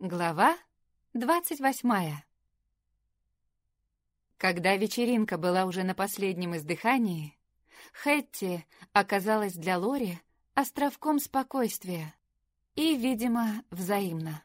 Глава 28. Когда вечеринка была уже на последнем издыхании, Хэтти оказалась для Лори островком спокойствия и, видимо, взаимно.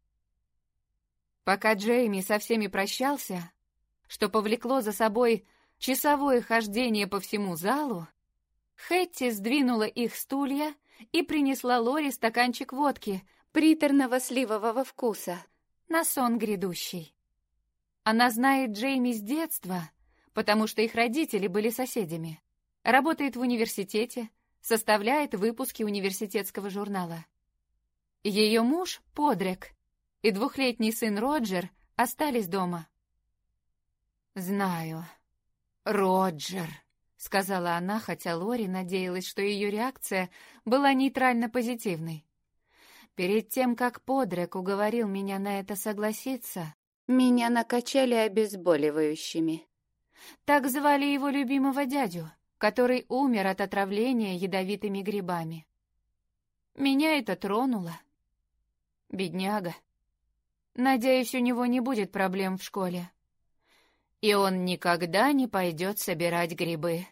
Пока Джейми со всеми прощался, что повлекло за собой часовое хождение по всему залу, Хэтти сдвинула их стулья и принесла Лори стаканчик водки приторного сливового вкуса на сон грядущий. Она знает Джейми с детства, потому что их родители были соседями. Работает в университете, составляет выпуски университетского журнала. Ее муж, Подрек, и 2-летний сын Роджер остались дома. «Знаю, Роджер», — сказала она, хотя Лори надеялась, что ее реакция была нейтрально-позитивной. Перед тем, как Подрек уговорил меня на это согласиться, меня накачали обезболивающими. Так звали его любимого дядю, который умер от отравления ядовитыми грибами. Меня это тронуло. Бедняга. Надеюсь, у него не будет проблем в школе. И он никогда не пойдет собирать грибы.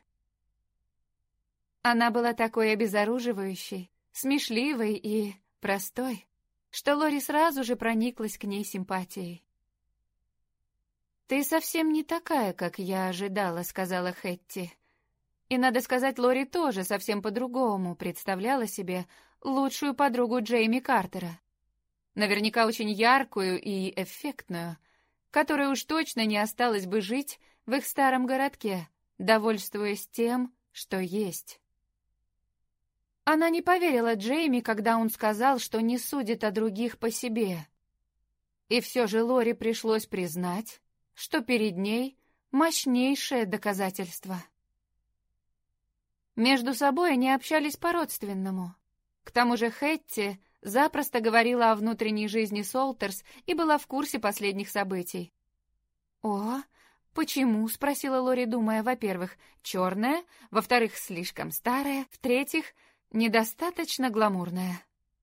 Она была такой обезоруживающей, смешливой и простой, что Лори сразу же прониклась к ней симпатией. «Ты совсем не такая, как я ожидала», — сказала Хэтти. И, надо сказать, Лори тоже совсем по-другому представляла себе лучшую подругу Джейми Картера. Наверняка очень яркую и эффектную, которая уж точно не осталась бы жить в их старом городке, довольствуясь тем, что есть. Она не поверила Джейми, когда он сказал, что не судит о других по себе. И все же Лори пришлось признать, что перед ней мощнейшее доказательство. Между собой они общались по-родственному. К тому же Хэтти запросто говорила о внутренней жизни Солтерс и была в курсе последних событий. «О, почему?» — спросила Лори, думая, во-первых, черная, во-вторых, слишком старая, в-третьих, недостаточно гламурная.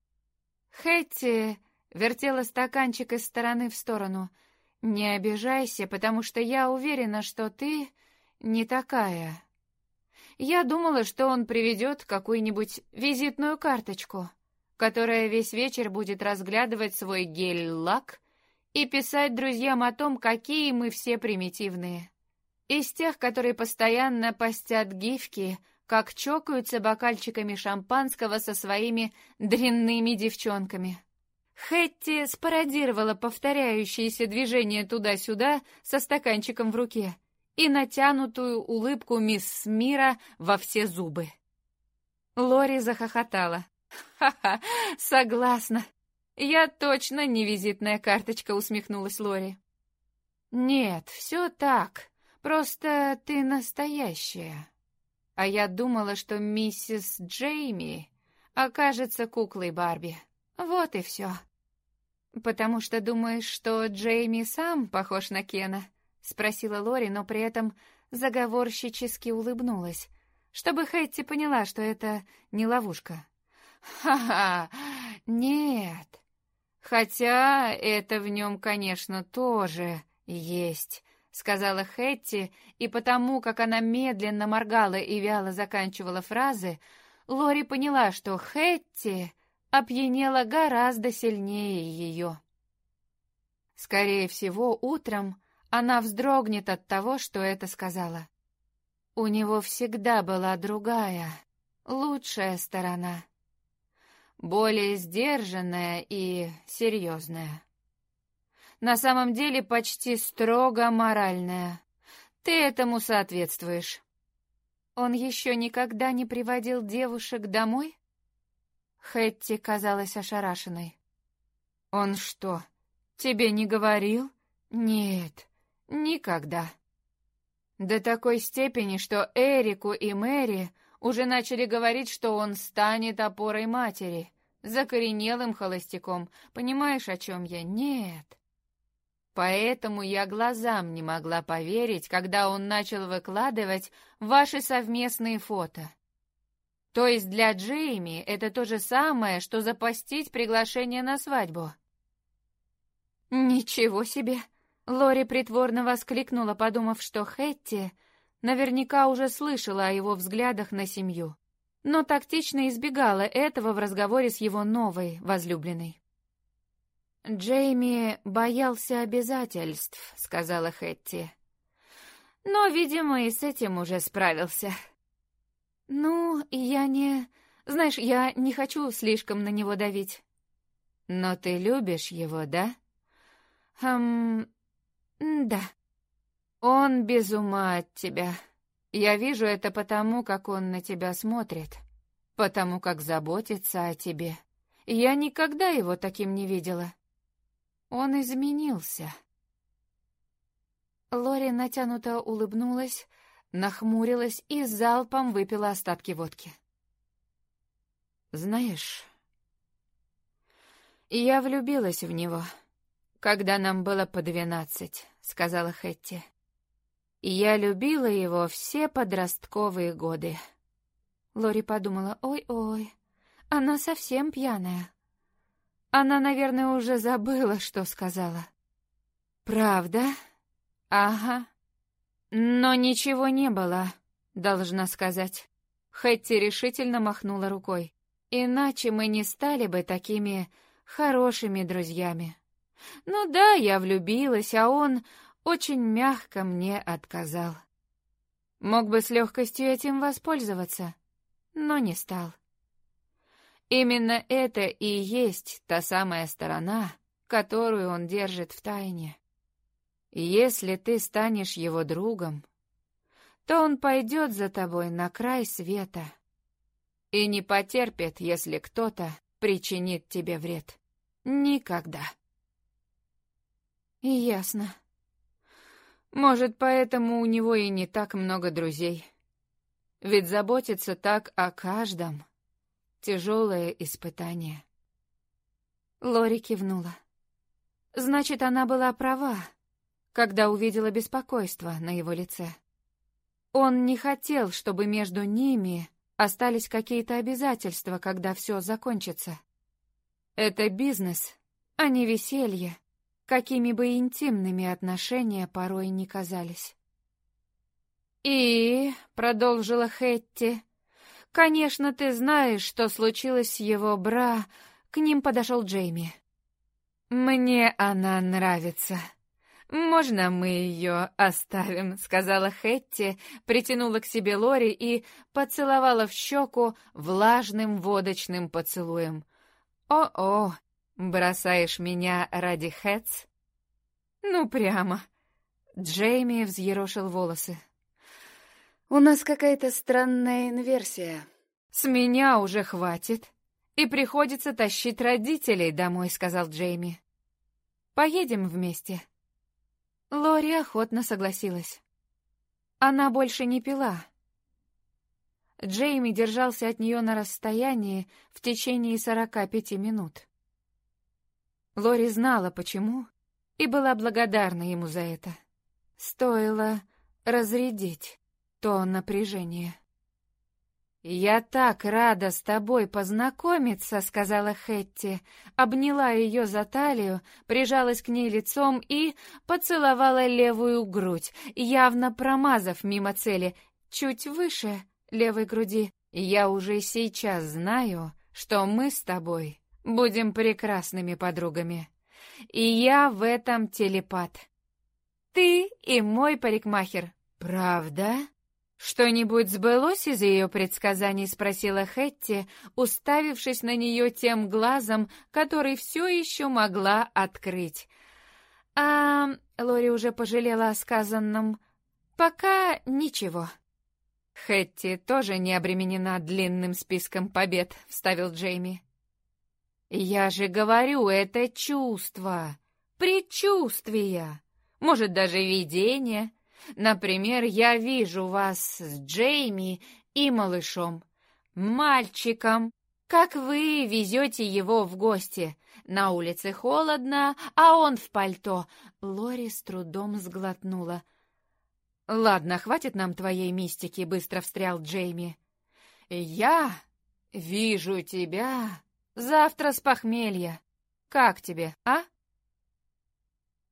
Хэтти вертела стаканчик из стороны в сторону. «Не обижайся, потому что я уверена, что ты не такая. Я думала, что он приведет какую-нибудь визитную карточку, которая весь вечер будет разглядывать свой гель-лак и писать друзьям о том, какие мы все примитивные. Из тех, которые постоянно постят гифки, как чокаются бокальчиками шампанского со своими дрянными девчонками». Хэтти спародировала повторяющиеся движения туда-сюда со стаканчиком в руке и натянутую улыбку мисс Смира во все зубы. Лори захохотала. «Ха-ха, согласна. Я точно не визитная карточка», — усмехнулась Лори. «Нет, все так. Просто ты настоящая. А я думала, что миссис Джейми окажется куклой Барби. Вот и все». «Потому что думаешь, что Джейми сам похож на Кена?» — спросила Лори, но при этом заговорщически улыбнулась, чтобы Хэтти поняла, что это не ловушка. «Ха-ха, нет. Хотя это в нем, конечно, тоже есть», — сказала Хэтти, и потому, как она медленно моргала и вяло заканчивала фразы, Лори поняла, что Хэтти опьянела гораздо сильнее ее. Скорее всего, утром она вздрогнет от того, что это сказала. У него всегда была другая, лучшая сторона. Более сдержанная и серьезная. На самом деле почти строго моральная. Ты этому соответствуешь. Он еще никогда не приводил девушек домой? Хэтти казалась ошарашенной. «Он что, тебе не говорил?» «Нет, никогда». До такой степени, что Эрику и Мэри уже начали говорить, что он станет опорой матери, закоренелым холостяком. Понимаешь, о чем я? Нет. Поэтому я глазам не могла поверить, когда он начал выкладывать ваши совместные фото. То есть для Джейми это то же самое, что запостить приглашение на свадьбу. «Ничего себе!» Лори притворно воскликнула, подумав, что Хэтти наверняка уже слышала о его взглядах на семью, но тактично избегала этого в разговоре с его новой возлюбленной. «Джейми боялся обязательств», — сказала Хэтти. «Но, видимо, и с этим уже справился». «Ну, я не... Знаешь, я не хочу слишком на него давить». «Но ты любишь его, да?» Да. Он без ума от тебя. Я вижу это потому, как он на тебя смотрит, потому как заботится о тебе. Я никогда его таким не видела. Он изменился». Лори натянуто улыбнулась, нахмурилась и залпом выпила остатки водки. «Знаешь, я влюбилась в него, когда нам было по 12, — сказала Хэтти. Я любила его все подростковые годы». Лори подумала: ой-ой, она совсем пьяная. Она, наверное, уже забыла, что сказала. «Правда? Ага. Но ничего не было, должна сказать». Хэтти решительно махнула рукой. «Иначе мы не стали бы такими хорошими друзьями. Ну да, я влюбилась, а он очень мягко мне отказал. Мог бы с легкостью этим воспользоваться, но не стал. Именно это и есть та самая сторона, которую он держит в тайне. Если ты станешь его другом, то он пойдет за тобой на край света и не потерпит, если кто-то причинит тебе вред. Никогда». «Ясно. Может, поэтому у него и не так много друзей. Ведь заботиться так о каждом — тяжелое испытание». Лори кивнула. Значит, она была права, когда увидела беспокойство на его лице. Он не хотел, чтобы между ними остались какие-то обязательства, когда все закончится. Это бизнес, а не веселье, какими бы интимными отношения порой ни казались. «И, — продолжила Хэтти, — конечно, ты знаешь, что случилось с его бра...» К ним подошел Джейми. «Мне она нравится. Можно мы ее оставим?» — сказала Хэтти, притянула к себе Лори и поцеловала в щеку влажным водочным поцелуем. «О-о, бросаешь меня ради Хэтс?» «Ну, прямо». Джейми взъерошил волосы. «У нас какая-то странная инверсия. С меня уже хватит, и приходится тащить родителей домой», — сказал Джейми. «Поедем вместе». Лори охотно согласилась. Она больше не пила. Джейми держался от нее на расстоянии в течение 45 минут. Лори знала, почему, и была благодарна ему за это. Стоило разрядить то напряжение. «Я так рада с тобой познакомиться», — сказала Хэтти, обняла ее за талию, прижалась к ней лицом и поцеловала левую грудь, явно промазав мимо цели, чуть выше левой груди. «Я уже сейчас знаю, что мы с тобой будем прекрасными подругами, и я в этом телепат. Ты и мой парикмахер». «Правда?» «Что-нибудь сбылось из ее предсказаний?» — спросила Хэтти, уставившись на нее тем глазом, который все еще могла открыть. Лори уже пожалела о сказанном. «Пока ничего». «Хэтти тоже не обременена длинным списком побед», — вставил Джейми. «Я же говорю, это чувство, предчувствие, может, даже видение». Например, я вижу вас с Джейми и малышом, мальчиком, как вы везете его в гости. На улице холодно, а он в пальто. Лори с трудом сглотнула. «Ладно, хватит нам твоей мистики», — быстро встрял Джейми. «Я вижу тебя завтра с похмелья. Как тебе, а?»